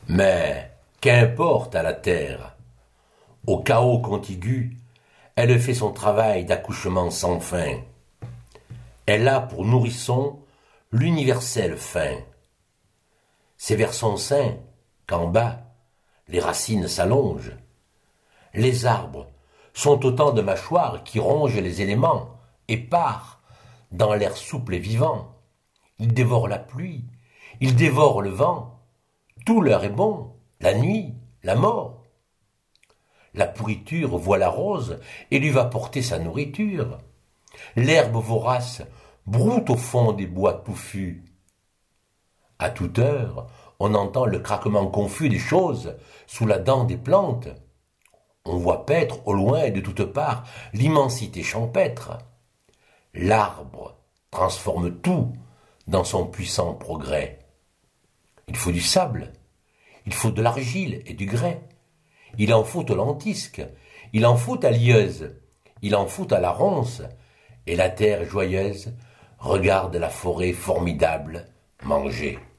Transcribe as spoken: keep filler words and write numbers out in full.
Mais qu'importe à la terre, au chaos contigu, elle fait son travail d'accouchement sans fin. Elle a pour nourrisson l'universel fin. C'est vers son sein qu'en bas, les racines s'allongent. Les arbres sont autant de mâchoires qui rongent les éléments, épars, dans l'air souple et vivant. Ils dévorent la pluie, ils dévorent le vent. Tout leur est bon, la nuit, la mort. La pourriture voit la rose et lui va porter sa nourriture. L'herbe vorace broute au fond des bois touffus. À toute heure, on entend le craquement confus des choses sous la dent des plantes. On voit paître au loin et de toutes parts l'immensité champêtre. L'arbre transforme tout dans son puissant progrès. Il faut du sable, il faut de l'argile et du grès. Il en faut au lentisque, il en faut à l'ieuse, il en faut à la ronce, et la terre joyeuse regarde la forêt formidable manger.